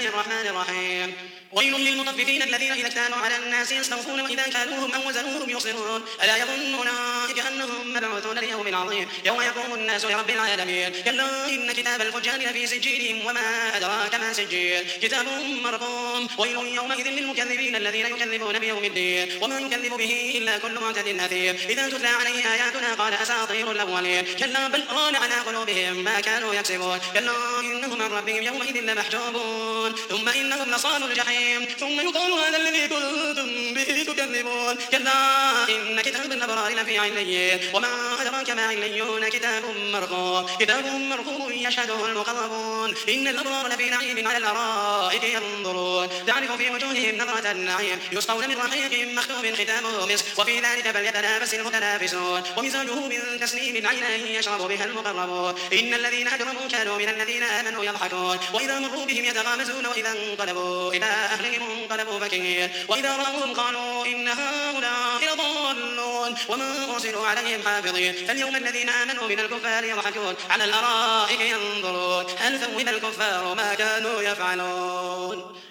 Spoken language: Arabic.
الله الرحمن الرحيم ويل للمطففين الذين إذا اكتالوا على الناس يستوفون وإذا كالوهم أو وزنوهم يخسرون ألا يظن أولئك أنهم مبعوثون ليوم عظيم يوم يقوم الناس لرب العالمين كلا إن كتاب الفجار لفي سجين وما أدراك ما سجين كتاب مرقوم ويل يومئذ للمكذبين الذين يكذبون بيوم الدين وما يكذب به إلا كل معتد أثيم إذا تتلى عليه آياتنا قال أساطير الأولين كلا بل ران على قلوبهم ما كانوا يكسبون كلا إنهم عن ربهم يومئذ لمحجوبون ثم إنهم لصالوا الجحيم ثم يقال هذا الذي كنتم به تكذبون كلا إن كتاب الأبرار لفي عليين وما أدراك ما عليون كتاب مرقوم يشهده المقربون إن الأبرار لفي نعيم على الأرائك ينظرون تعرف في وجوههم نظرة النعيم يسقون من رحيق مختوم ختامه مسك وفي ذلك فليتنافس المتنافسون ومزاجه من تسنيم عينا يشرب بها المقربون إن الذين أجرموا كانوا من الذين آمنوا يضحكون وإذا مروا بهم يتغامزون وإذا انقلبوا إلى أهلهم انقلبوا فكهين وإذا رأوهم قالوا إن هؤلاء لضالون وما أرسلوا عليهم حافظين فاليوم الذين آمنوا من الكفار يضحكون على الأرائك ينظرون هل ثوب الكفار ما كانوا يفعلون